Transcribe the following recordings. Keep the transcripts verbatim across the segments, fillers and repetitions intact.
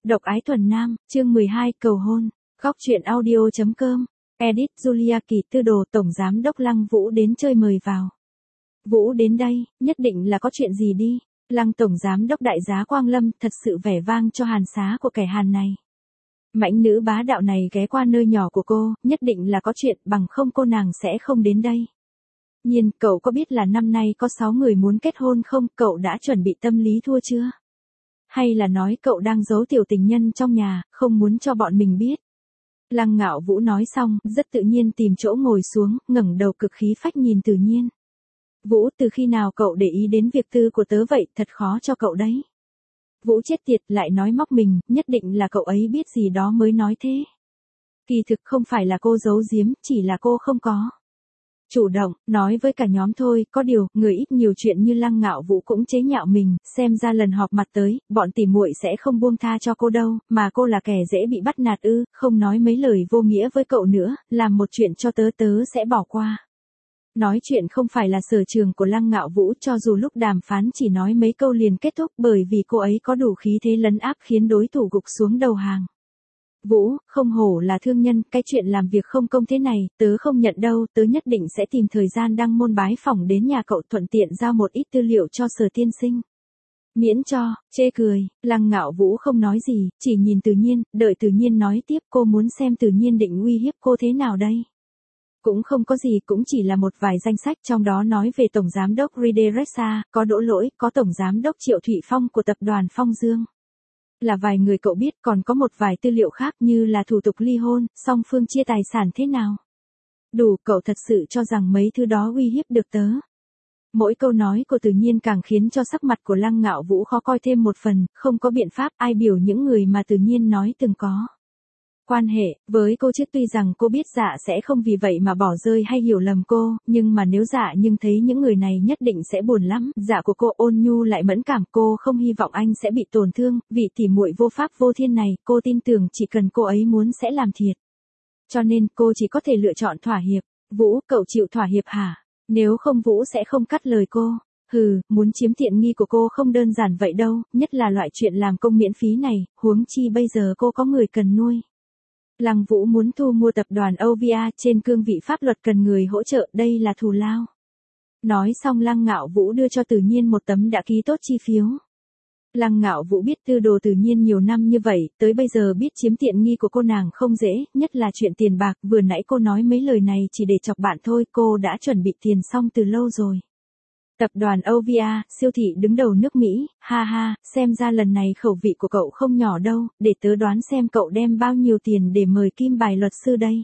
Độc ái thuần nam, chương mười hai, cầu hôn. Góc truyện audio chấm com. Edit Julia Kỳ Tư Đồ tổng giám đốc Lăng Vũ đến chơi mời vào. Vũ đến đây, nhất định là có chuyện gì đi. Lăng tổng giám đốc đại giá Quang Lâm thật sự vẻ vang cho hàn xá của kẻ hàn này. Mãnh nữ bá đạo này ghé qua nơi nhỏ của cô, nhất định là có chuyện, bằng không cô nàng sẽ không đến đây. Nhiên, cậu có biết là năm nay có sáu người muốn kết hôn không? Cậu đã chuẩn bị tâm lý thua chưa? Hay là nói cậu đang giấu tiểu tình nhân trong nhà, không muốn cho bọn mình biết? Lăng Ngạo Vũ nói xong, rất tự nhiên tìm chỗ ngồi xuống, ngẩng đầu cực khí phách nhìn Từ Nhiên. Vũ, từ khi nào cậu để ý đến việc tư của tớ vậy, thật khó cho cậu đấy. Vũ chết tiệt, lại nói móc mình, nhất định là cậu ấy biết gì đó mới nói thế. Kỳ thực không phải là cô giấu giếm, chỉ là cô không có chủ động, nói với cả nhóm thôi, có điều, người ít nhiều chuyện như Lăng Ngạo Vũ cũng chế nhạo mình, xem ra lần họp mặt tới, bọn tỉ muội sẽ không buông tha cho cô đâu, mà cô là kẻ dễ bị bắt nạt ư, không nói mấy lời vô nghĩa với cậu nữa, làm một chuyện cho tớ tớ sẽ bỏ qua. Nói chuyện không phải là sở trường của Lăng Ngạo Vũ, cho dù lúc đàm phán chỉ nói mấy câu liền kết thúc, bởi vì cô ấy có đủ khí thế lấn áp khiến đối thủ gục xuống đầu hàng. Vũ, không hổ là thương nhân, cái chuyện làm việc không công thế này, tớ không nhận đâu, tớ nhất định sẽ tìm thời gian đăng môn bái phỏng đến nhà cậu, thuận tiện giao một ít tư liệu cho Sở tiên sinh. Miễn cho, chê cười, Lăng Ngạo Vũ không nói gì, chỉ nhìn Từ Nhiên, đợi Từ Nhiên nói tiếp, cô muốn xem Từ Nhiên định uy hiếp cô thế nào đây? Cũng không có gì, cũng chỉ là một vài danh sách, trong đó nói về Tổng Giám đốc Riderexa, có Đỗ Lỗi, có Tổng Giám đốc Triệu Thụy Phong của tập đoàn Phong Dương. Là vài người cậu biết, còn có một vài tư liệu khác như là thủ tục ly hôn, song phương chia tài sản thế nào. Đủ, cậu thật sự cho rằng mấy thứ đó uy hiếp được tớ. Mỗi câu nói của Từ Nhiên càng khiến cho sắc mặt của Lăng Ngạo Vũ khó coi thêm một phần, không có biện pháp, ai biểu những người mà Từ Nhiên nói từng có quan hệ với cô chứ, tuy rằng cô biết Dạ sẽ không vì vậy mà bỏ rơi hay hiểu lầm cô, nhưng mà nếu Dạ nhưng thấy những người này nhất định sẽ buồn lắm. Dạ của cô ôn nhu lại mẫn cảm, cô không hy vọng anh sẽ bị tổn thương, vị tỉ muội vô pháp vô thiên này, cô tin tưởng chỉ cần cô ấy muốn sẽ làm thiệt. Cho nên cô chỉ có thể lựa chọn thỏa hiệp. Vũ, cậu chịu thỏa hiệp hả? Nếu không Vũ sẽ không cắt lời cô. Hừ, muốn chiếm tiện nghi của cô không đơn giản vậy đâu, nhất là loại chuyện làm công miễn phí này, huống chi bây giờ cô có người cần nuôi. Lăng Vũ muốn thu mua tập đoàn ô vê a trên cương vị pháp luật cần người hỗ trợ, đây là thù lao. Nói xong Lăng Ngạo Vũ đưa cho Từ Nhiên một tấm đã ký tốt chi phiếu. Lăng Ngạo Vũ biết Tư Đồ Từ Nhiên nhiều năm như vậy, tới bây giờ biết chiếm tiện nghi của cô nàng không dễ, nhất là chuyện tiền bạc, vừa nãy cô nói mấy lời này chỉ để chọc bạn thôi, cô đã chuẩn bị tiền xong từ lâu rồi. Tập đoàn ô vê a, siêu thị đứng đầu nước Mỹ, ha ha, xem ra lần này khẩu vị của cậu không nhỏ đâu, để tớ đoán xem cậu đem bao nhiêu tiền để mời kim bài luật sư đây.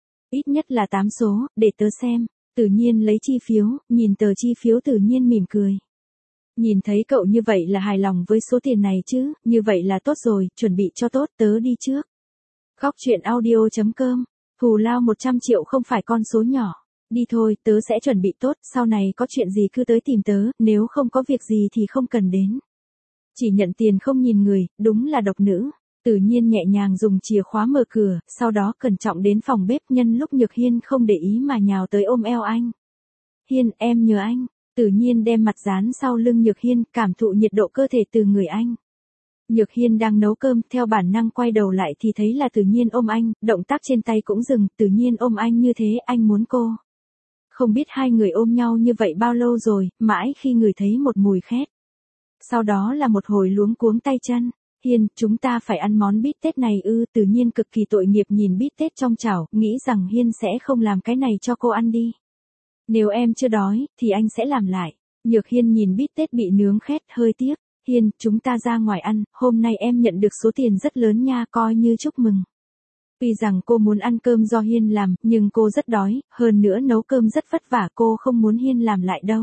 Ít nhất là tám số, để tớ xem. Tự Nhiên lấy chi phiếu, nhìn tờ chi phiếu Tự Nhiên mỉm cười. Nhìn thấy cậu như vậy là hài lòng với số tiền này chứ, như vậy là tốt rồi, chuẩn bị cho tốt, tớ đi trước. Góc truyện audio chấm com, thù lao một trăm triệu không phải con số nhỏ. Đi thôi, tớ sẽ chuẩn bị tốt, sau này có chuyện gì cứ tới tìm tớ, nếu không có việc gì thì không cần đến. Chỉ nhận tiền không nhìn người, đúng là độc nữ. Tự Nhiên nhẹ nhàng dùng chìa khóa mở cửa, sau đó cẩn trọng đến phòng bếp, nhân lúc Nhược Hiên không để ý mà nhào tới ôm eo anh. Hiên, em nhờ anh. Tự Nhiên đem mặt dán sau lưng Nhược Hiên, cảm thụ nhiệt độ cơ thể từ người anh. Nhược Hiên đang nấu cơm, theo bản năng quay đầu lại thì thấy là Tự Nhiên ôm anh, động tác trên tay cũng dừng, Tự Nhiên ôm anh như thế, anh muốn cô. Không biết hai người ôm nhau như vậy bao lâu rồi, mãi khi người thấy một mùi khét. Sau đó là một hồi luống cuống tay chân. Hiên, chúng ta phải ăn món bít tết này ư? Tự Nhiên cực kỳ tội nghiệp nhìn bít tết trong chảo, nghĩ rằng Hiên sẽ không làm cái này cho cô ăn đi. Nếu em chưa đói, thì anh sẽ làm lại. Nhược Hiên nhìn bít tết bị nướng khét, hơi tiếc. Hiên, chúng ta ra ngoài ăn, hôm nay em nhận được số tiền rất lớn nha, coi như chúc mừng. Tuy rằng cô muốn ăn cơm do Hiên làm, nhưng cô rất đói, hơn nữa nấu cơm rất vất vả, cô không muốn Hiên làm lại đâu.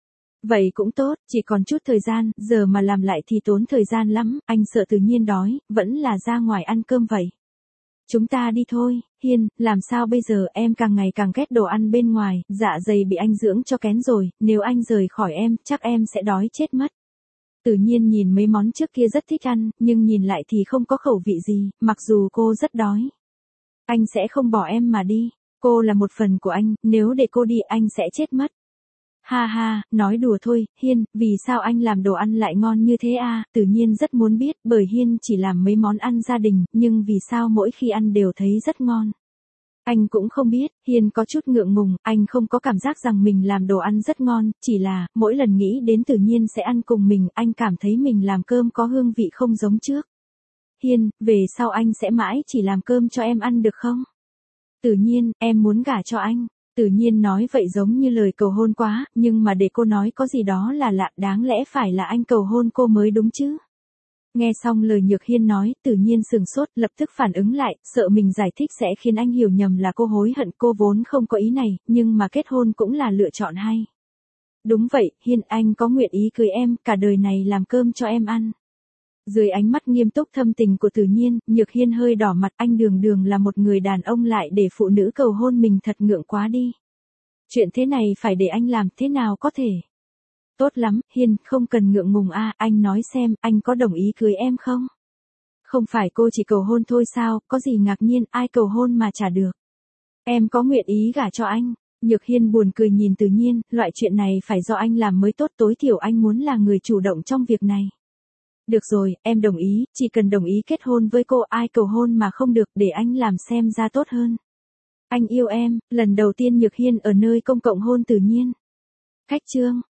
Vậy cũng tốt, chỉ còn chút thời gian, giờ mà làm lại thì tốn thời gian lắm, anh sợ Tự Nhiên đói, vẫn là ra ngoài ăn cơm vậy. Chúng ta đi thôi. Hiên, làm sao bây giờ, em càng ngày càng ghét đồ ăn bên ngoài, dạ dày bị anh dưỡng cho kén rồi, nếu anh rời khỏi em, chắc em sẽ đói chết mất. Tự Nhiên nhìn mấy món trước kia rất thích ăn, nhưng nhìn lại thì không có khẩu vị gì, mặc dù cô rất đói. Anh sẽ không bỏ em mà đi, cô là một phần của anh, nếu để cô đi anh sẽ chết mất. Ha ha, nói đùa thôi, Hiên, vì sao anh làm đồ ăn lại ngon như thế à, tự nhiên rất muốn biết, bởi Hiên chỉ làm mấy món ăn gia đình, nhưng vì sao mỗi khi ăn đều thấy rất ngon. Anh cũng không biết, Hiên có chút ngượng ngùng, anh không có cảm giác rằng mình làm đồ ăn rất ngon, chỉ là, mỗi lần nghĩ đến tự nhiên sẽ ăn cùng mình, anh cảm thấy mình làm cơm có hương vị không giống trước. Hiên, về sau anh sẽ mãi chỉ làm cơm cho em ăn được không? Tự nhiên, em muốn gả cho anh. Tự nhiên nói vậy giống như lời cầu hôn quá, nhưng mà để cô nói có gì đó là lạ, đáng lẽ phải là anh cầu hôn cô mới đúng chứ. Nghe xong lời Nhược Hiên nói, tự nhiên sừng sốt, lập tức phản ứng lại, sợ mình giải thích sẽ khiến anh hiểu nhầm là cô hối hận, cô vốn không có ý này, nhưng mà kết hôn cũng là lựa chọn hay. Đúng vậy, Hiên, anh có nguyện ý cưới em, cả đời này làm cơm cho em ăn. Dưới ánh mắt nghiêm túc thâm tình của Tự nhiên, Nhược Hiên hơi đỏ mặt, anh đường đường là một người đàn ông lại để phụ nữ cầu hôn mình, thật ngượng quá đi. Chuyện thế này phải để anh làm, thế nào có thể? Tốt lắm, Hiên, không cần ngượng ngùng a, anh nói xem, anh có đồng ý cưới em không? Không phải cô chỉ cầu hôn thôi sao, có gì ngạc nhiên, ai cầu hôn mà chả được. Em có nguyện ý gả cho anh. Nhược Hiên buồn cười nhìn Tự nhiên, loại chuyện này phải do anh làm mới tốt, tối thiểu anh muốn là người chủ động trong việc này. Được rồi, em đồng ý, chỉ cần đồng ý kết hôn với cô, ai cầu hôn mà không được, để anh làm xem ra tốt hơn. Anh yêu em, lần đầu tiên Nhược Hiên ở nơi công cộng hôn Tự nhiên. Khách trương.